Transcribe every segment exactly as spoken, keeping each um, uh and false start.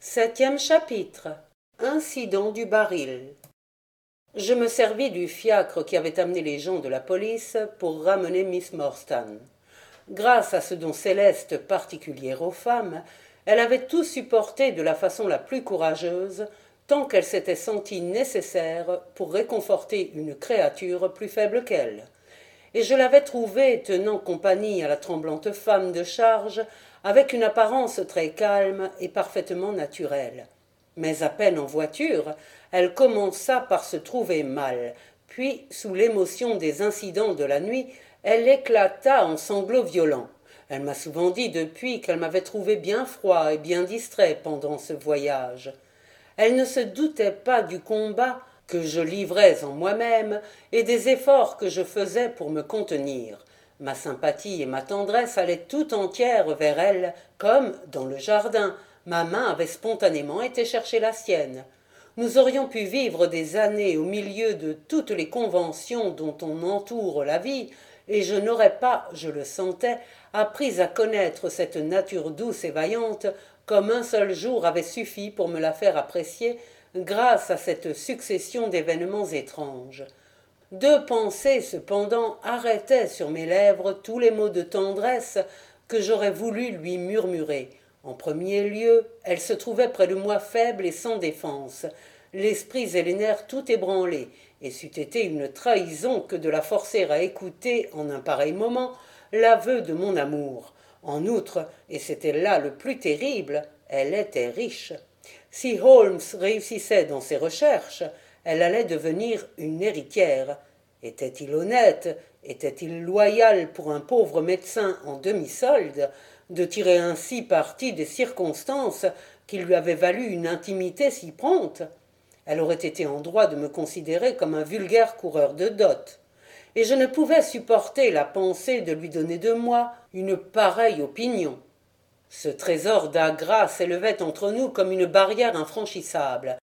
Septième chapitre. Incident du baril. Je me servis du fiacre qui avait amené les gens de la police pour ramener Miss Morstan. Grâce à ce don céleste particulier aux femmes, elle avait tout supporté de la façon la plus courageuse, tant qu'elle s'était sentie nécessaire pour réconforter une créature plus faible qu'elle. Et je l'avais trouvée tenant compagnie à la tremblante femme de charge avec une apparence très calme et parfaitement naturelle. Mais à peine en voiture, elle commença par se trouver mal, puis, sous l'émotion des incidents de la nuit, elle éclata en sanglots violents. Elle m'a souvent dit depuis qu'elle m'avait trouvé bien froid et bien distrait pendant ce voyage. Elle ne se doutait pas du combat que je livrais en moi-même et des efforts que je faisais pour me contenir. Ma sympathie et ma tendresse allaient tout entières vers elle, comme, dans le jardin, ma main avait spontanément été chercher la sienne. Nous aurions pu vivre des années au milieu de toutes les conventions dont on entoure la vie, et je n'aurais pas, je le sentais, appris à connaître cette nature douce et vaillante, comme un seul jour avait suffi pour me la faire apprécier, grâce à cette succession d'événements étranges. Deux pensées, cependant, arrêtaient sur mes lèvres tous les mots de tendresse que j'aurais voulu lui murmurer. En premier lieu, elle se trouvait près de moi faible et sans défense, l'esprit et les nerfs tout ébranlés, et c'eût été une trahison que de la forcer à écouter, en un pareil moment, l'aveu de mon amour. En outre, et c'était là le plus terrible, elle était riche. Si Holmes réussissait dans ses recherches, elle allait devenir une héritière. Était-il honnête, était-il loyal pour un pauvre médecin en demi-solde, de tirer ainsi parti des circonstances qui lui avaient valu une intimité si prompte? Elle aurait été en droit de me considérer comme un vulgaire coureur de dot, et je ne pouvais supporter la pensée de lui donner de moi une pareille opinion. Ce trésor d'Agra s'élevait entre nous comme une barrière infranchissable.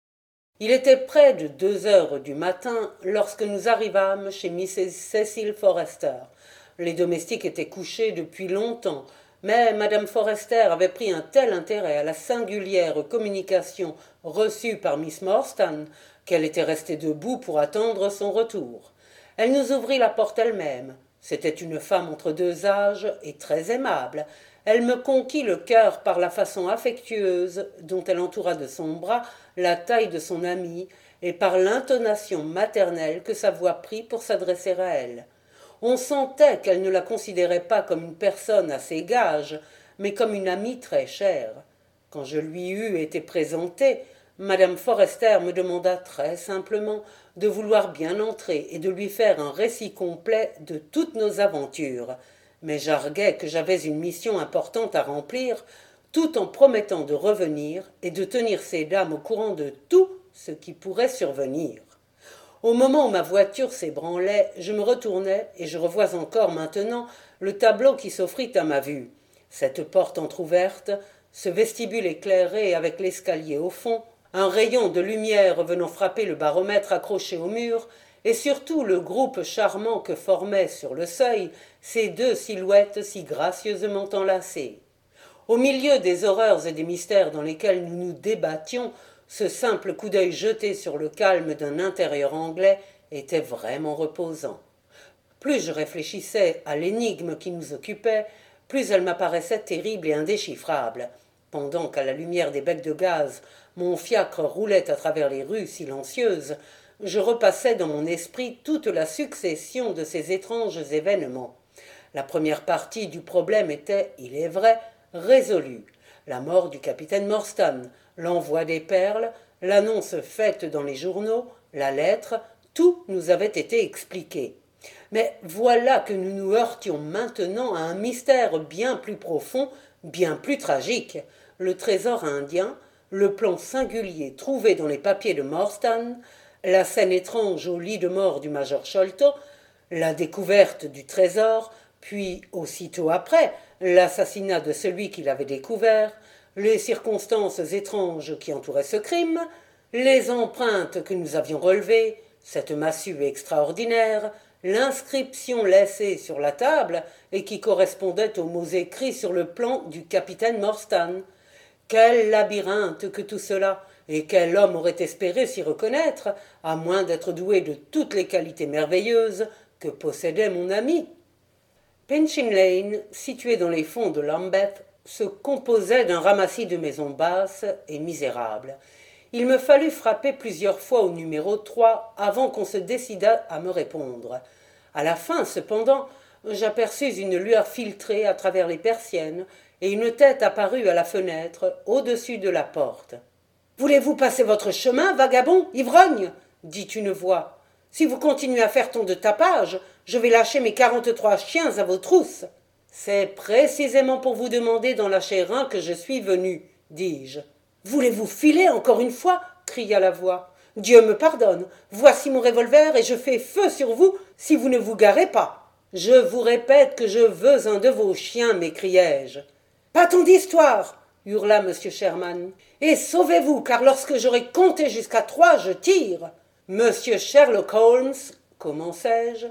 Il était près de deux heures du matin lorsque nous arrivâmes chez Missus Cecil Forrester. Les domestiques étaient couchés depuis longtemps, mais Madame Forrester avait pris un tel intérêt à la singulière communication reçue par Miss Morstan qu'elle était restée debout pour attendre son retour. Elle nous ouvrit la porte elle-même. C'était une femme entre deux âges et très aimable. Elle me conquit le cœur par la façon affectueuse dont elle entoura de son bras la taille de son amie et par l'intonation maternelle que sa voix prit pour s'adresser à elle. On sentait qu'elle ne la considérait pas comme une personne à ses gages, mais comme une amie très chère. Quand je lui eus été présentée, Madame Forrester me demanda très simplement de vouloir bien entrer et de lui faire un récit complet de toutes nos aventures, mais j'arguai que j'avais une mission importante à remplir, tout en promettant de revenir et de tenir ces dames au courant de tout ce qui pourrait survenir. Au moment où ma voiture s'ébranlait, je me retournai et je revois encore maintenant le tableau qui s'offrit à ma vue. Cette porte entr'ouverte, ce vestibule éclairé avec l'escalier au fond, un rayon de lumière venant frapper le baromètre accroché au mur, et surtout le groupe charmant que formaient sur le seuil ces deux silhouettes si gracieusement enlacées. Au milieu des horreurs et des mystères dans lesquels nous nous débattions, ce simple coup d'œil jeté sur le calme d'un intérieur anglais était vraiment reposant. Plus je réfléchissais à l'énigme qui nous occupait, plus elle m'apparaissait terrible et indéchiffrable. Pendant qu'à la lumière des becs de gaz, mon fiacre roulait à travers les rues silencieuses, je repassais dans mon esprit toute la succession de ces étranges événements. La première partie du problème était, il est vrai, résolue. La mort du capitaine Morstan, l'envoi des perles, l'annonce faite dans les journaux, la lettre, tout nous avait été expliqué. Mais voilà que nous nous heurtions maintenant à un mystère bien plus profond, bien plus tragique. Le trésor indien, le plan singulier trouvé dans les papiers de Morstan, la scène étrange au lit de mort du major Sholto, la découverte du trésor, puis, aussitôt après, l'assassinat de celui qui l'avait découvert, les circonstances étranges qui entouraient ce crime, les empreintes que nous avions relevées, cette massue extraordinaire, l'inscription laissée sur la table et qui correspondait aux mots écrits sur le plan du capitaine Morstan. Quel labyrinthe que tout cela, et quel homme aurait espéré s'y reconnaître, à moins d'être doué de toutes les qualités merveilleuses que possédait mon ami. Pinchin Lane, situé dans les fonds de Lambeth, se composait d'un ramassis de maisons basses et misérables. Il me fallut frapper plusieurs fois au numéro trois avant qu'on se décidât à me répondre. À la fin, cependant, j'aperçus une lueur filtrée à travers les persiennes et une tête apparut à la fenêtre au-dessus de la porte. « Voulez-vous passer votre chemin, vagabond, ivrogne » dit une voix. « Si vous continuez à faire tant de tapage, je vais lâcher mes quarante-trois chiens à vos trousses. »« C'est précisément pour vous demander d'en lâcher un que je suis venu, dis-je. »« Voulez-vous filer encore une fois » cria la voix. « Dieu me pardonne, voici mon revolver et je fais feu sur vous si vous ne vous garez pas. »« Je vous répète que je veux un de vos chiens, m'écriai-je. »« Pas tant d'histoire !» hurla M. Sherman. « Et sauvez-vous, car lorsque j'aurai compté jusqu'à trois, je tire. »« Monsieur Sherlock Holmes, commençai-je.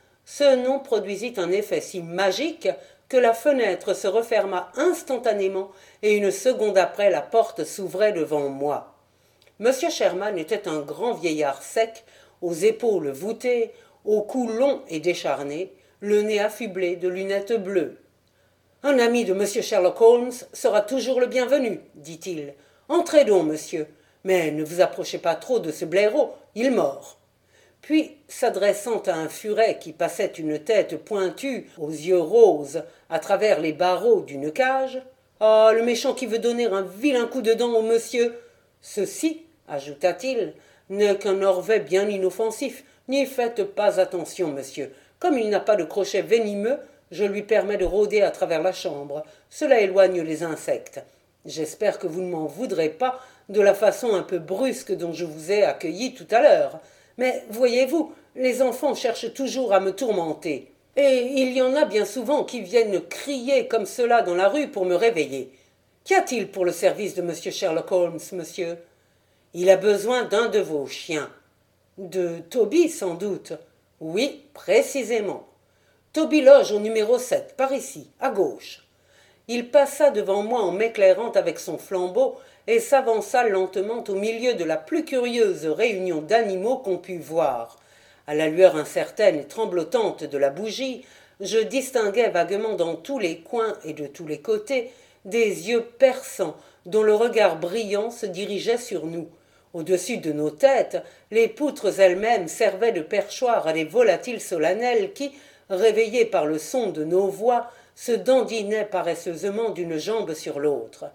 Ce nom produisit un effet si magique que la fenêtre se referma instantanément et une seconde après la porte s'ouvrait devant moi. M. Sherman était un grand vieillard sec, aux épaules voûtées, au cou long et décharné, le nez affublé de lunettes bleues. « Un ami de M. Sherlock Holmes sera toujours le bienvenu, dit-il. Entrez donc, monsieur, mais ne vous approchez pas trop de ce blaireau, il mord. » Puis, s'adressant à un furet qui passait une tête pointue aux yeux roses à travers les barreaux d'une cage, « Ah, le méchant qui veut donner un vilain coup de dent au monsieur ! Ceci, ajouta-t-il, n'est qu'un orvet bien inoffensif. N'y faites pas attention, monsieur. Comme il n'a pas de crochet venimeux, je lui permets de rôder à travers la chambre. Cela éloigne les insectes. J'espère que vous ne m'en voudrez pas de la façon un peu brusque dont je vous ai accueilli tout à l'heure. Mais voyez-vous, les enfants cherchent toujours à me tourmenter. Et il y en a bien souvent qui viennent crier comme cela dans la rue pour me réveiller. Qu'y a-t-il pour le service de M. Sherlock Holmes, monsieur ? Il a besoin d'un de vos chiens. De Toby, sans doute. Oui, précisément. Toby loge au numéro sept, par ici, à gauche. Il passa devant moi en m'éclairant avec son flambeau et s'avança lentement au milieu de la plus curieuse réunion d'animaux qu'on pût voir. À la lueur incertaine et tremblotante de la bougie, je distinguais vaguement dans tous les coins et de tous les côtés des yeux perçants dont le regard brillant se dirigeait sur nous. Au-dessus de nos têtes, les poutres elles-mêmes servaient de perchoir à des volatiles solennels qui, réveillés par le son de nos voix, se dandinaient paresseusement d'une jambe sur l'autre.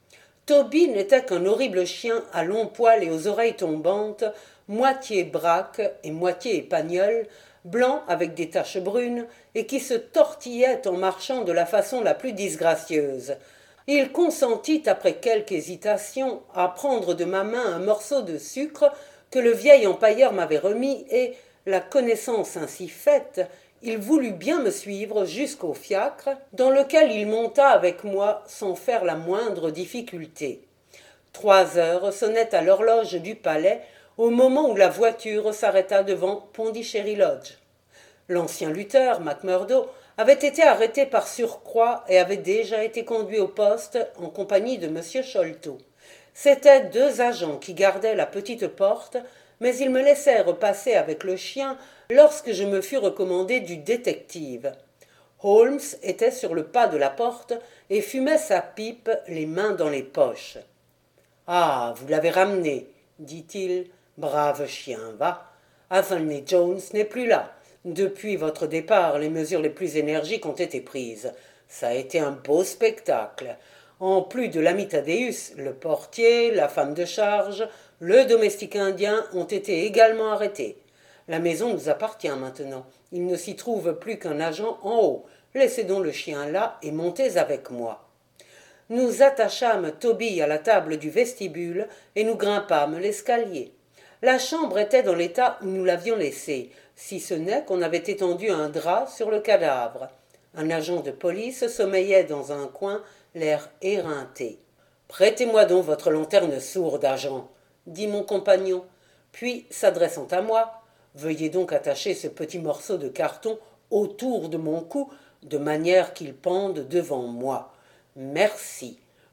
Toby n'était qu'un horrible chien à longs poils et aux oreilles tombantes, moitié braque et moitié épagnole, blanc avec des taches brunes, et qui se tortillait en marchant de la façon la plus disgracieuse. Il consentit, après quelque hésitation, à prendre de ma main un morceau de sucre que le vieil empailleur m'avait remis, et, la connaissance ainsi faite, il voulut bien me suivre jusqu'au fiacre, dans lequel il monta avec moi sans faire la moindre difficulté. Trois heures sonnaient à l'horloge du palais, au moment où la voiture s'arrêta devant Pondichéry Lodge. L'ancien lutteur, McMurdo, avait été arrêté par surcroît et avait déjà été conduit au poste en compagnie de M. Sholto. C'étaient deux agents qui gardaient la petite porte, mais ils me laissèrent passer avec le chien lorsque je me fus recommandé du détective. Holmes était sur le pas de la porte et fumait sa pipe, les mains dans les poches. « Ah, vous l'avez ramené, dit-il. Brave chien, va. Athelney Jones n'est plus là. Depuis votre départ, les mesures les plus énergiques ont été prises. Ça a été un beau spectacle. En plus de l'ami Thaddeus, le portier, la femme de charge, le domestique indien ont été également arrêtés. La maison nous appartient maintenant. Il ne s'y trouve plus qu'un agent en haut. Laissez donc le chien là et montez avec moi. » Nous attachâmes Toby à la table du vestibule et nous grimpâmes l'escalier. La chambre était dans l'état où nous l'avions laissée, si ce n'est qu'on avait étendu un drap sur le cadavre. Un agent de police sommeillait dans un coin, l'air éreinté. « Prêtez-moi donc votre lanterne sourde, agent, » dit mon compagnon. Puis, s'adressant à moi, « Veuillez donc attacher ce petit morceau de carton autour de mon cou, de manière qu'il pende devant moi. Merci.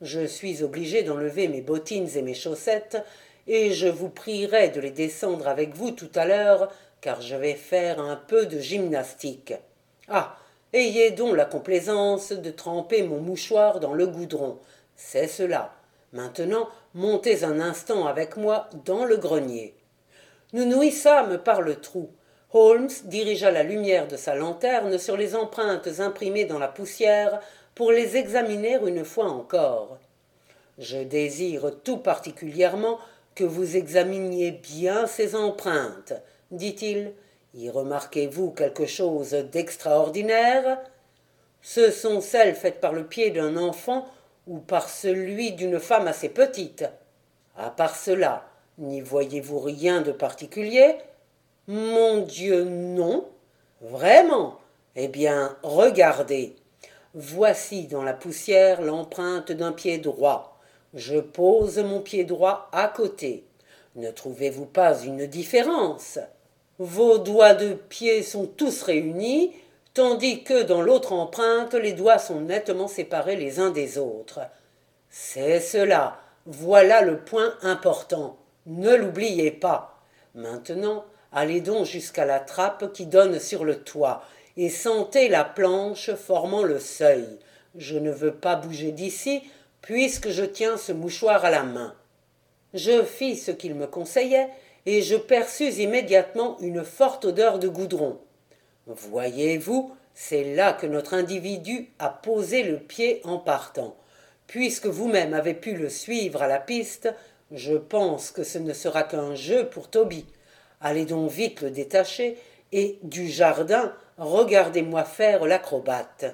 Je suis obligé d'enlever mes bottines et mes chaussettes, et je vous prierai de les descendre avec vous tout à l'heure, car je vais faire un peu de gymnastique. Ah, ayez donc la complaisance de tremper mon mouchoir dans le goudron. C'est cela. Maintenant, montez un instant avec moi dans le grenier. Nous nous hissâmes par le trou. Holmes dirigea la lumière de sa lanterne sur les empreintes imprimées dans la poussière pour les examiner une fois encore. « Je désire tout particulièrement que vous examiniez bien ces empreintes, dit-il. Y remarquez-vous quelque chose d'extraordinaire? Ce sont celles faites par le pied d'un enfant ou par celui d'une femme assez petite. À part cela, n'y voyez-vous rien de particulier? Mon Dieu, non. Vraiment? Eh bien, regardez. Voici dans la poussière l'empreinte d'un pied droit. Je pose mon pied droit à côté. Ne trouvez-vous pas une différence? Vos doigts de pied sont tous réunis, tandis que dans l'autre empreinte, les doigts sont nettement séparés les uns des autres. C'est cela. Voilà le point important. Ne l'oubliez pas. Maintenant, allez donc jusqu'à la trappe qui donne sur le toit et sentez la planche formant le seuil. Je ne veux pas bouger d'ici, puisque je tiens ce mouchoir à la main. Je fis ce qu'il me conseillait, et je perçus immédiatement une forte odeur de goudron. Voyez-vous, c'est là que notre individu a posé le pied en partant. Puisque vous-même avez pu le suivre à la piste, je pense que ce ne sera qu'un jeu pour Toby. Allez donc vite le détacher, et du jardin, regardez-moi faire l'acrobate.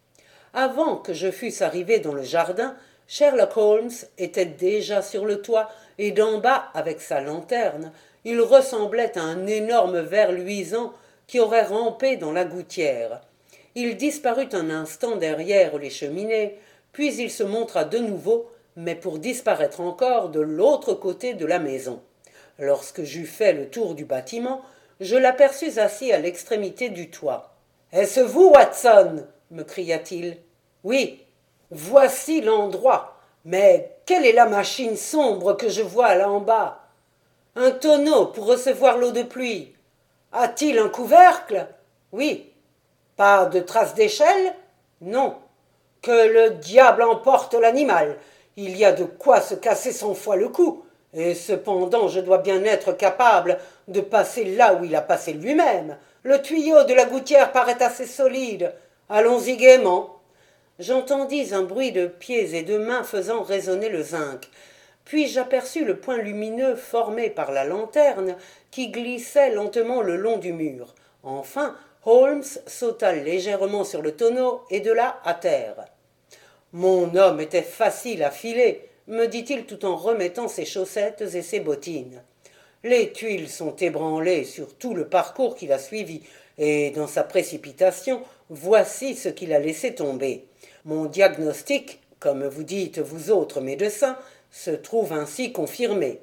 Avant que je fusse arrivé dans le jardin, Sherlock Holmes était déjà sur le toit, et d'en bas, avec sa lanterne, il ressemblait à un énorme ver luisant qui aurait rampé dans la gouttière. Il disparut un instant derrière les cheminées, puis il se montra de nouveau, mais pour disparaître encore de l'autre côté de la maison. Lorsque j'eus fait le tour du bâtiment, je l'aperçus assis à l'extrémité du toit. « Est-ce vous, Watson ?» me cria-t-il. « Oui, voici l'endroit. Mais quelle est la machine sombre que je vois là en bas? Un tonneau pour recevoir l'eau de pluie. A-t-il un couvercle? Oui. Pas de traces d'échelle? Non. Que le diable emporte l'animal. Il y a de quoi se casser cent fois le cou. Et cependant, je dois bien être capable de passer là où il a passé lui-même. Le tuyau de la gouttière paraît assez solide. Allons-y gaiement. » J'entendis un bruit de pieds et de mains faisant résonner le zinc. Puis j'aperçus le point lumineux formé par la lanterne qui glissait lentement le long du mur. Enfin, Holmes sauta légèrement sur le tonneau et de là à terre. « Mon homme était facile à filer, » me dit-il tout en remettant ses chaussettes et ses bottines. Les tuiles sont ébranlées sur tout le parcours qu'il a suivi, et dans sa précipitation, voici ce qu'il a laissé tomber. Mon diagnostic, comme vous dites vous autres médecins, se trouve ainsi confirmé.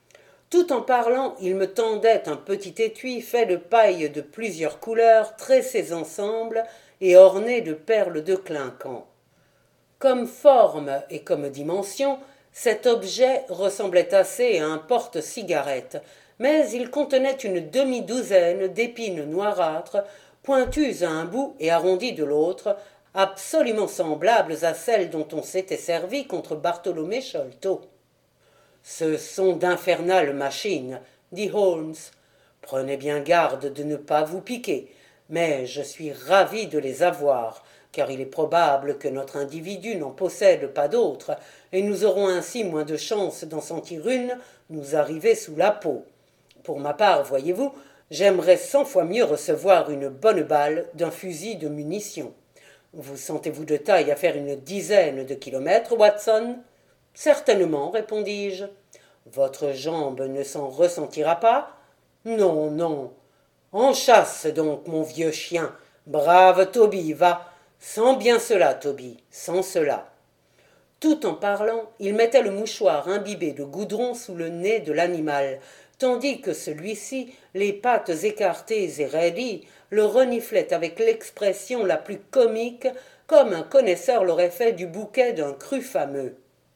Tout en parlant, il me tendait un petit étui fait de paille de plusieurs couleurs, tressées ensemble et ornées de perles de clinquant. Comme forme et comme dimension, cet objet ressemblait assez à un porte-cigarette, mais il contenait une demi-douzaine d'épines noirâtres, pointues à un bout et arrondies de l'autre, absolument semblables à celles dont on s'était servi contre Bartholomé Sholto. « Ce sont d'infernales machines, » dit Holmes. « Prenez bien garde de ne pas vous piquer, mais je suis ravi de les avoir, car il est probable que notre individu n'en possède pas d'autres, et nous aurons ainsi moins de chance d'en sentir une nous arriver sous la peau. Pour ma part, voyez-vous, j'aimerais cent fois mieux recevoir une bonne balle d'un fusil de munitions. Vous sentez-vous de taille à faire une dizaine de kilomètres, Watson? Certainement, répondis-je. Votre jambe ne s'en ressentira pas? Non, non. En chasse donc, mon vieux chien. Brave Toby, va. Sans bien cela, Toby, sans cela. Tout en parlant, il mettait le mouchoir imbibé de goudron sous le nez de l'animal, tandis que celui-ci, les pattes écartées et raidies, le reniflait avec l'expression la plus comique, comme un connaisseur l'aurait fait du bouquet d'un cru fameux.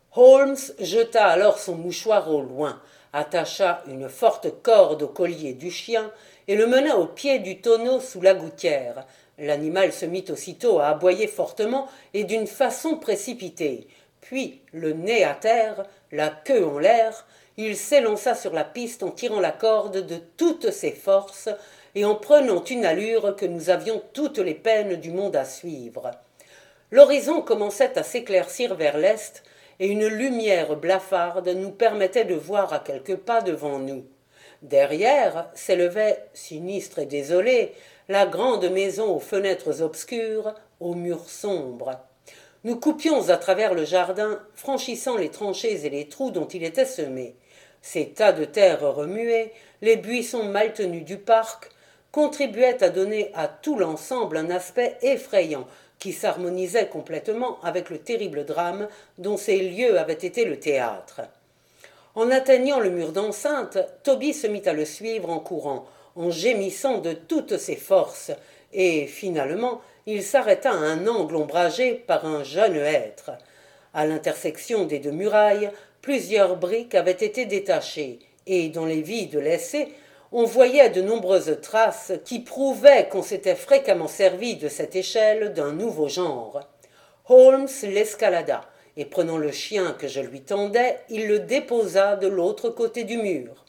Holmes jeta alors son mouchoir au loin, attacha une forte corde au collier du chien et le mena au pied du tonneau sous la gouttière. L'animal se mit aussitôt à aboyer fortement et d'une façon précipitée. Puis, le nez à terre, la queue en l'air, il s'élança sur la piste en tirant la corde de toutes ses forces et en prenant une allure que nous avions toutes les peines du monde à suivre. L'horizon commençait à s'éclaircir vers l'est et une lumière blafarde nous permettait de voir à quelques pas devant nous. Derrière s'élevait, sinistre et désolée, la grande maison aux fenêtres obscures, aux murs sombres. Nous coupions à travers le jardin, franchissant les tranchées et les trous dont il était semé. Ces tas de terre remuées, les buissons mal tenus du parc, contribuaient à donner à tout l'ensemble un aspect effrayant qui s'harmonisait complètement avec le terrible drame dont ces lieux avaient été le théâtre. En atteignant le mur d'enceinte, Toby se mit à le suivre en courant, en gémissant de toutes ses forces, et finalement il s'arrêta à un angle ombragé par un jeune hêtre. À l'intersection des deux murailles, plusieurs briques avaient été détachées, et dans les vides laissés, on voyait de nombreuses traces qui prouvaient qu'on s'était fréquemment servi de cette échelle d'un nouveau genre. Holmes l'escalada, et prenant le chien que je lui tendais, il le déposa de l'autre côté du mur.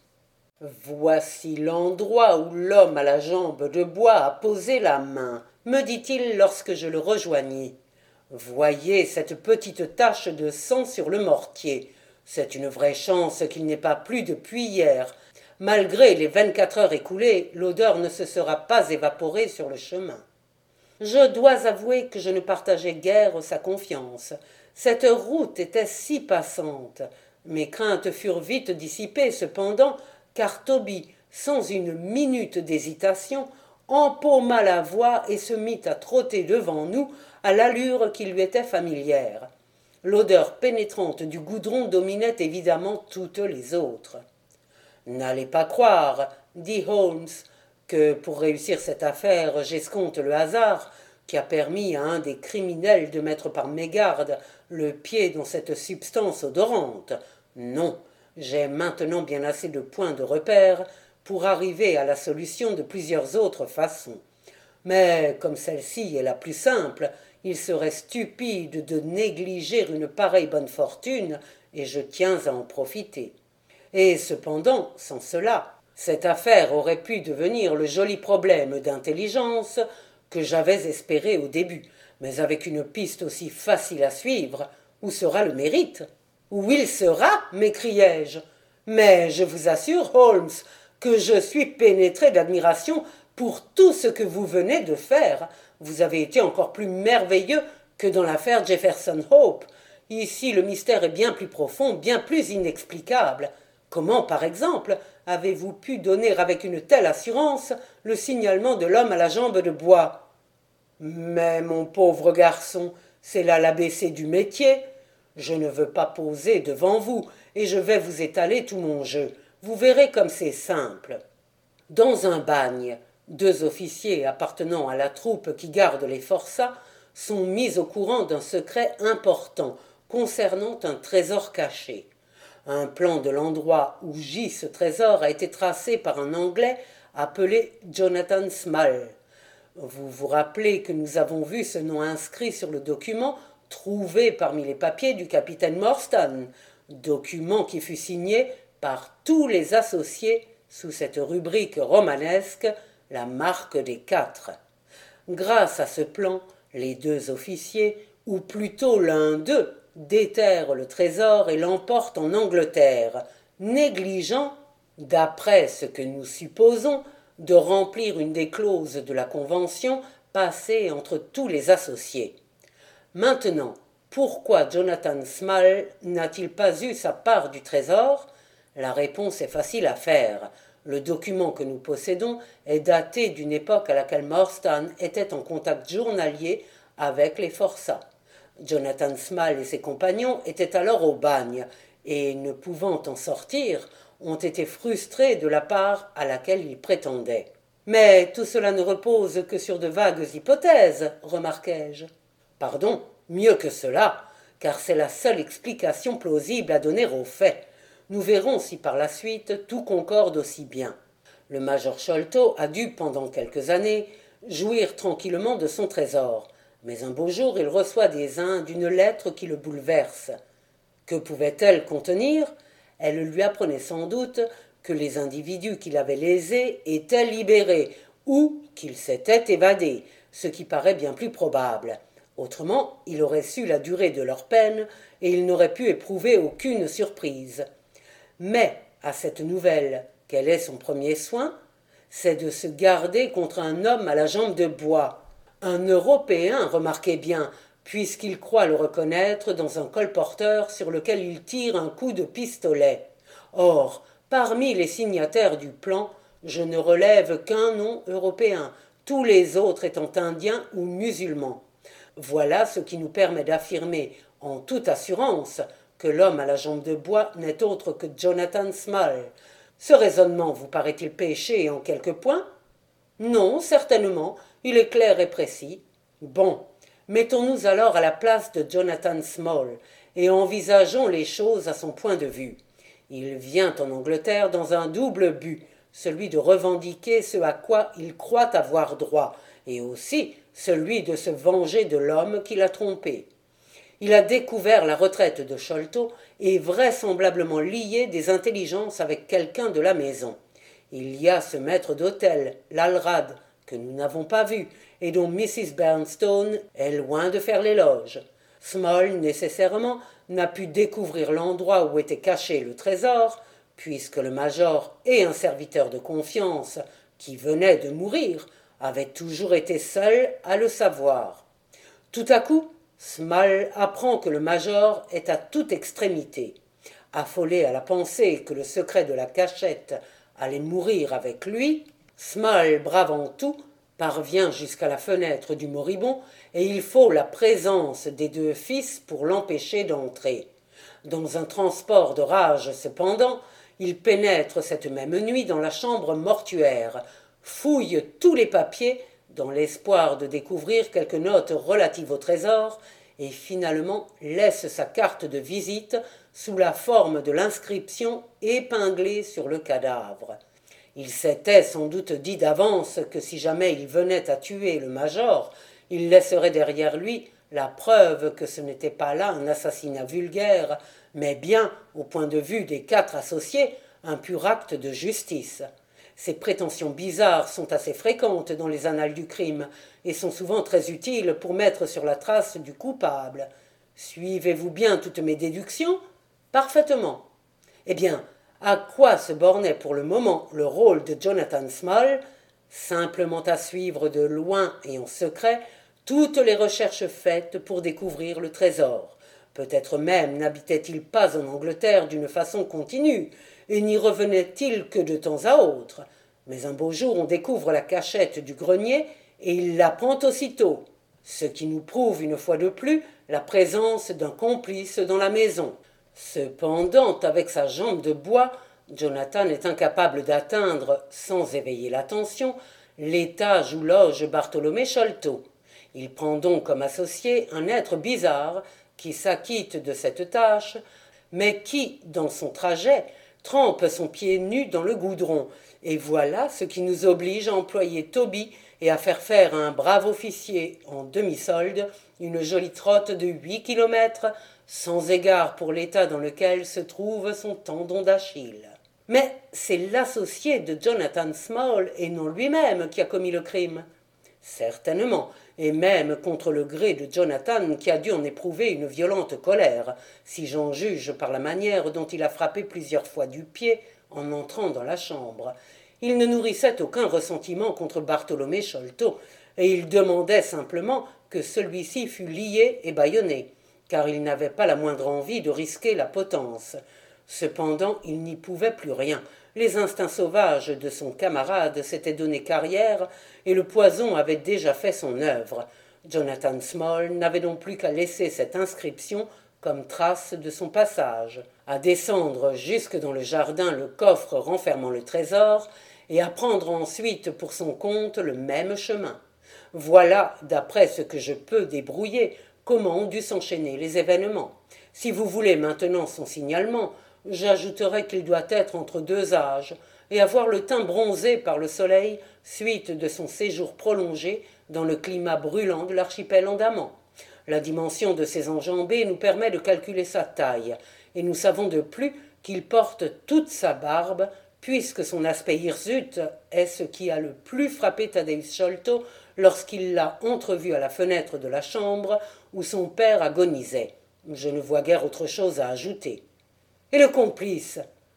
Voici l'endroit où l'homme à la jambe de bois a posé la main, me dit-il lorsque je le rejoignis. Voyez cette petite tache de sang sur le mortier. C'est une vraie chance qu'il n'ait pas plu depuis hier. Malgré les vingt-quatre heures écoulées, l'odeur ne se sera pas évaporée sur le chemin. Je dois avouer que je ne partageais guère sa confiance. Cette route était si passante. Mes craintes furent vite dissipées, cependant, car Toby, sans une minute d'hésitation, empauma la voie et se mit à trotter devant nous à l'allure qui lui était familière. L'odeur pénétrante du goudron dominait évidemment toutes les autres. « N'allez pas croire, dit Holmes, que pour réussir cette affaire j'escompte le hasard qui a permis à un des criminels de mettre par mégarde le pied dans cette substance odorante. Non, j'ai maintenant bien assez de points de repère pour arriver à la solution de plusieurs autres façons. Mais comme celle-ci est la plus simple, il serait stupide de négliger une pareille bonne fortune, et je tiens à en profiter. Et cependant, sans cela, cette affaire aurait pu devenir le joli problème d'intelligence que j'avais espéré au début. Mais avec une piste aussi facile à suivre, où sera le mérite? Où il sera? M'écriai-je. Mais je vous assure, Holmes, que je suis pénétré d'admiration pour tout ce que vous venez de faire. Vous avez été encore plus merveilleux que dans l'affaire Jefferson Hope. Ici, le mystère est bien plus profond, bien plus inexplicable. Comment, par exemple, avez-vous pu donner avec une telle assurance le signalement de l'homme à la jambe de bois? Mais, mon pauvre garçon, c'est là l'A B C du métier. Je ne veux pas poser devant vous, et je vais vous étaler tout mon jeu. Vous verrez comme c'est simple. Dans un bagne, deux officiers appartenant à la troupe qui garde les forçats sont mis au courant d'un secret important concernant un trésor caché. Un plan de l'endroit où gît ce trésor a été tracé par un Anglais appelé Jonathan Small. Vous vous rappelez que nous avons vu ce nom inscrit sur le document trouvé parmi les papiers du capitaine Morstan, document qui fut signé par tous les associés sous cette rubrique romanesque, la marque des quatre. Grâce à ce plan, les deux officiers, ou plutôt l'un d'eux, déterrent le trésor et l'emportent en Angleterre, négligeant, d'après ce que nous supposons, de remplir une des clauses de la convention passée entre tous les associés. Maintenant, pourquoi Jonathan Small n'a-t-il pas eu sa part du trésor? La réponse est facile à faire. Le document que nous possédons est daté d'une époque à laquelle Morstan était en contact journalier avec les forçats. Jonathan Small et ses compagnons étaient alors au bagne, et, ne pouvant en sortir, ont été frustrés de la part à laquelle ils prétendaient. Mais tout cela ne repose que sur de vagues hypothèses, remarquai-je. Pardon, mieux que cela, car c'est la seule explication plausible à donner aux faits. Nous verrons si par la suite tout concorde aussi bien. Le major Sholto a dû, pendant quelques années, jouir tranquillement de son trésor, mais un beau jour il reçoit des Indes une lettre qui le bouleverse. Que pouvait-elle contenir? Elle lui apprenait sans doute que les individus qu'il avait lésés étaient libérés, ou qu'ils s'étaient évadés, ce qui paraît bien plus probable. Autrement, il aurait su la durée de leur peine, et il n'aurait pu éprouver aucune surprise. Mais, à cette nouvelle, quel est son premier soin? C'est de se garder contre un homme à la jambe de bois. Un Européen, remarquez bien, puisqu'il croit le reconnaître dans un colporteur sur lequel il tire un coup de pistolet. Or, parmi les signataires du plan, je ne relève qu'un nom européen, tous les autres étant indiens ou musulmans. Voilà ce qui nous permet d'affirmer en toute assurance que l'homme à la jambe de bois n'est autre que Jonathan Small. Ce raisonnement vous paraît-il péché en quelques points? Non, certainement, il est clair et précis. Bon, mettons-nous alors à la place de Jonathan Small et envisageons les choses à son point de vue. Il vient en Angleterre dans un double but, celui de revendiquer ce à quoi il croit avoir droit, et aussi celui de se venger de l'homme qui l'a trompé. Il a découvert la retraite de Sholto et vraisemblablement lié des intelligences avec quelqu'un de la maison. Il y a ce maître d'hôtel, l'Alrad, que nous n'avons pas vu, et dont missus Bernstone est loin de faire l'éloge. Small, nécessairement, n'a pu découvrir l'endroit où était caché le trésor, puisque le major et un serviteur de confiance, qui venait de mourir, avaient toujours été seuls à le savoir. Tout à coup, Small apprend que le major est à toute extrémité. Affolé à la pensée que le secret de la cachette allait mourir avec lui, Small, bravant tout, parvient jusqu'à la fenêtre du moribond et il faut la présence des deux fils pour l'empêcher d'entrer. Dans un transport de rage cependant, il pénètre cette même nuit dans la chambre mortuaire, fouille tous les papiers dans l'espoir de découvrir quelques notes relatives au trésor et finalement laisse sa carte de visite sous la forme de l'inscription épinglée sur le cadavre. Il s'était sans doute dit d'avance que si jamais il venait à tuer le major, il laisserait derrière lui la preuve que ce n'était pas là un assassinat vulgaire, mais bien, au point de vue des quatre associés, un pur acte de justice. Ces prétentions bizarres sont assez fréquentes dans les annales du crime et sont souvent très utiles pour mettre sur la trace du coupable. Suivez-vous bien toutes mes déductions? Parfaitement. Eh bien, à quoi se bornait pour le moment le rôle de Jonathan Small? Simplement à suivre de loin et en secret toutes les recherches faites pour découvrir le trésor. Peut-être même n'habitait-il pas en Angleterre d'une façon continue, et n'y revenait-il que de temps à autre. Mais un beau jour on découvre la cachette du grenier, et il la prend aussitôt, ce qui nous prouve une fois de plus la présence d'un complice dans la maison. Cependant, avec sa jambe de bois, Jonathan est incapable d'atteindre, sans éveiller l'attention, l'étage où loge Bartholomé Sholto. Il prend donc comme associé un être bizarre qui s'acquitte de cette tâche, mais qui, dans son trajet, trempe son pied nu dans le goudron, et voilà ce qui nous oblige à employer Toby et à faire faire à un brave officier en demi-solde une jolie trotte de huit kilomètres, sans égard pour l'état dans lequel se trouve son tendon d'Achille. Mais c'est l'associé de Jonathan Small et non lui-même qui a commis le crime. Certainement, et même contre le gré de Jonathan qui a dû en éprouver une violente colère, si j'en juge par la manière dont il a frappé plusieurs fois du pied en entrant dans la chambre. Il ne nourrissait aucun ressentiment contre Bartholomé Sholto, et il demandait simplement que celui-ci fût lié et bâillonné, car il n'avait pas la moindre envie de risquer la potence. Cependant, il n'y pouvait plus rien. Les instincts sauvages de son camarade s'étaient donné carrière, et le poison avait déjà fait son œuvre. Jonathan Small n'avait donc plus qu'à laisser cette inscription comme trace de son passage, à descendre jusque dans le jardin le coffre renfermant le trésor, et à prendre ensuite pour son compte le même chemin. Voilà, d'après ce que je peux débrouiller, comment ont dû s'enchaîner les événements. Si vous voulez maintenant son signalement, j'ajouterai qu'il doit être entre deux âges et avoir le teint bronzé par le soleil suite de son séjour prolongé dans le climat brûlant de l'archipel andaman. La dimension de ses enjambées nous permet de calculer sa taille, et nous savons de plus qu'il porte toute sa barbe, puisque son aspect hirsute est ce qui a le plus frappé Tadeusz Sholto lorsqu'il l'a entrevu à la fenêtre de la chambre où son père agonisait. Je ne vois guère autre chose à ajouter. Et le complice?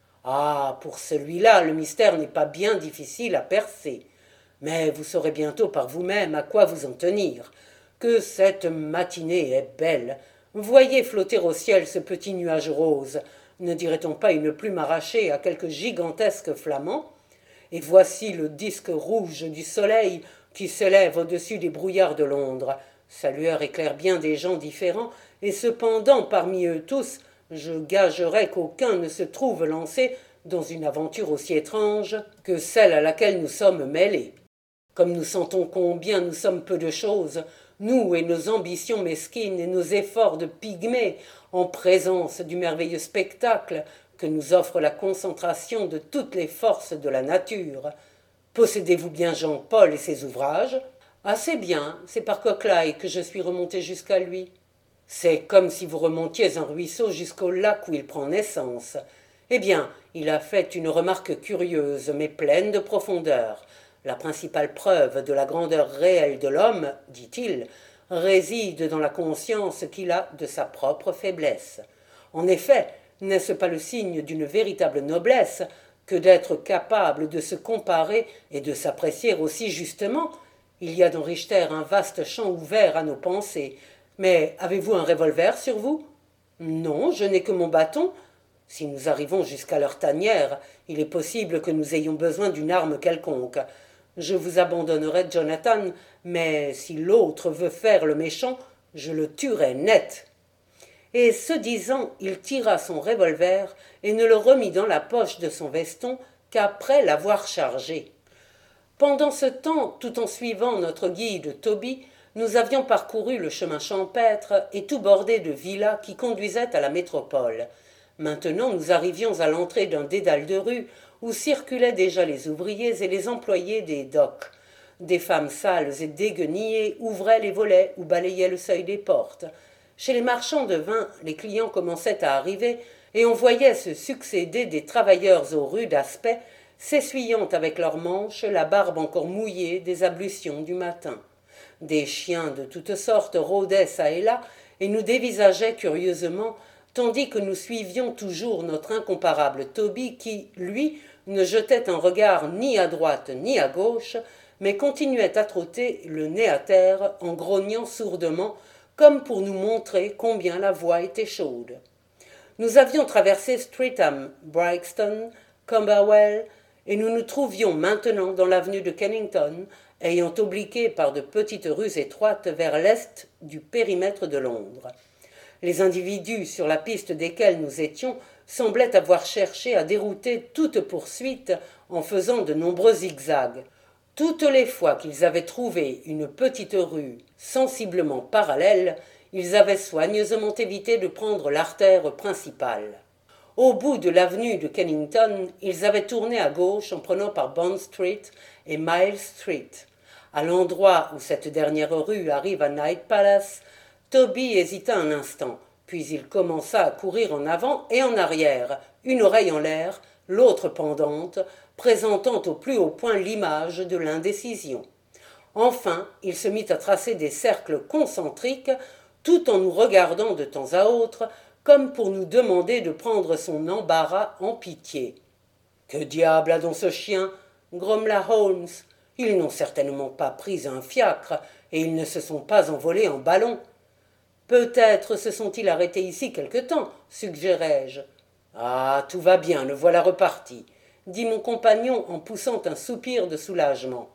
Ah, pour celui-là, le mystère n'est pas bien difficile à percer. Mais vous saurez bientôt par vous-même à quoi vous en tenir. Que cette matinée est belle. Voyez flotter au ciel ce petit nuage rose. Ne dirait-on pas une plume arrachée à quelque gigantesque flamand? Et voici le disque rouge du soleil qui s'élève au-dessus des brouillards de Londres. Sa lueur éclaire bien des gens différents, et cependant, parmi eux tous, je gagerais qu'aucun ne se trouve lancé dans une aventure aussi étrange que celle à laquelle nous sommes mêlés. Comme nous sentons combien nous sommes peu de choses, nous et nos ambitions mesquines et nos efforts de pygmées, en présence du merveilleux spectacle que nous offre la concentration de toutes les forces de la nature. Possédez-vous bien Jean-Paul et ses ouvrages? Assez bien, c'est par Coquelin que je suis remonté jusqu'à lui. C'est comme si vous remontiez un ruisseau jusqu'au lac où il prend naissance. Eh bien, il a fait une remarque curieuse, mais pleine de profondeur. La principale preuve de la grandeur réelle de l'homme, dit-il, réside dans la conscience qu'il a de sa propre faiblesse. En effet, n'est-ce pas le signe d'une véritable noblesse que d'être capable de se comparer et de s'apprécier aussi justement? Il y a dans Richter un vaste champ ouvert à nos pensées. Mais avez-vous un revolver sur vous? Non, je n'ai que mon bâton. Si nous arrivons jusqu'à leur tanière, il est possible que nous ayons besoin d'une arme quelconque. Je vous abandonnerai Jonathan, mais si l'autre veut faire le méchant, je le tuerai net. Et ce disant, il tira son revolver et ne le remit dans la poche de son veston qu'après l'avoir chargé. Pendant ce temps, tout en suivant notre guide Toby, nous avions parcouru le chemin champêtre et tout bordé de villas qui conduisaient à la métropole. Maintenant, nous arrivions à l'entrée d'un dédale de rue où circulaient déjà les ouvriers et les employés des docks. Des femmes sales et déguenillées ouvraient les volets ou balayaient le seuil des portes. Chez les marchands de vin, les clients commençaient à arriver et on voyait se succéder des travailleurs au rude aspect, s'essuyant avec leurs manches la barbe encore mouillée des ablutions du matin. Des chiens de toutes sortes rôdaient çà et là et nous dévisageaient curieusement, tandis que nous suivions toujours notre incomparable Toby qui, lui, ne jetait un regard ni à droite ni à gauche, mais continuait à trotter le nez à terre en grognant sourdement, comme pour nous montrer combien la voie était chaude. Nous avions traversé Streatham, Brixton, Camberwell, et nous nous trouvions maintenant dans l'avenue de Kennington, ayant obliqué par de petites rues étroites vers l'est du périmètre de Londres. Les individus sur la piste desquels nous étions semblaient avoir cherché à dérouter toute poursuite en faisant de nombreux zigzags. Toutes les fois qu'ils avaient trouvé une petite rue sensiblement parallèle, ils avaient soigneusement évité de prendre l'artère principale. Au bout de l'avenue de Kennington, ils avaient tourné à gauche en prenant par Bond Street et Miles Street. À l'endroit où cette dernière rue arrive à Night Palace, Toby hésita un instant, puis il commença à courir en avant et en arrière, une oreille en l'air, l'autre pendante, présentant au plus haut point l'image de l'indécision. Enfin, il se mit à tracer des cercles concentriques, tout en nous regardant de temps à autre, comme pour nous demander de prendre son embarras en pitié. « Que diable a donc ce chien ?» grommela Holmes. « Ils n'ont certainement pas pris un fiacre, et ils ne se sont pas envolés en ballon. »« Peut-être se sont-ils arrêtés ici quelque temps, suggérai-je. »« Ah, tout va bien, le voilà reparti, » dit mon compagnon en poussant un soupir de soulagement.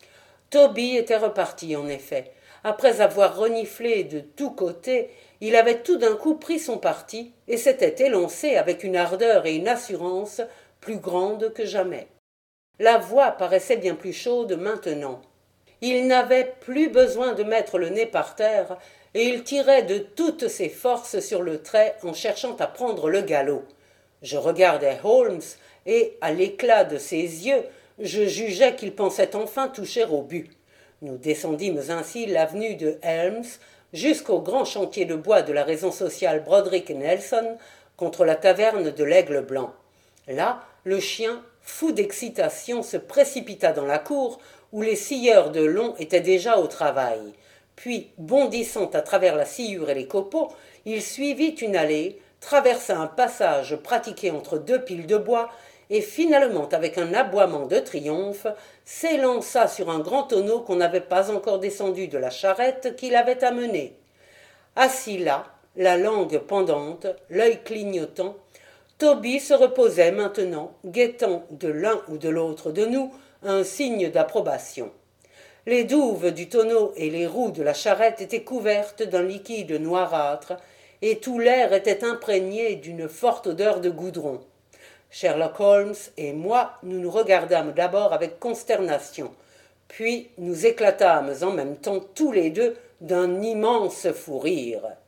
Toby était reparti, en effet. Après avoir reniflé de tous côtés, il avait tout d'un coup pris son parti et s'était élancé avec une ardeur et une assurance plus grandes que jamais. La voie paraissait bien plus chaude maintenant. Il n'avait plus besoin de mettre le nez par terre et il tirait de toutes ses forces sur le trait en cherchant à prendre le galop. Je regardai Holmes, et, à l'éclat de ses yeux, je jugeai qu'il pensait enfin toucher au but. Nous descendîmes ainsi l'avenue de Elms jusqu'au grand chantier de bois de la raison sociale Broderick et Nelson contre la taverne de l'Aigle Blanc. Là, le chien, fou d'excitation, se précipita dans la cour où les scieurs de long étaient déjà au travail. Puis, bondissant à travers la sciure et les copeaux, il suivit une allée, traversa un passage pratiqué entre deux piles de bois et finalement, avec un aboiement de triomphe, s'élança sur un grand tonneau qu'on n'avait pas encore descendu de la charrette qui l'avait amené. Assis là, la langue pendante, l'œil clignotant, Toby se reposait maintenant, guettant de l'un ou de l'autre de nous un signe d'approbation. Les douves du tonneau et les roues de la charrette étaient couvertes d'un liquide noirâtre, et tout l'air était imprégné d'une forte odeur de goudron. Sherlock Holmes et moi, nous nous regardâmes d'abord avec consternation, puis nous éclatâmes en même temps tous les deux d'un immense fou rire.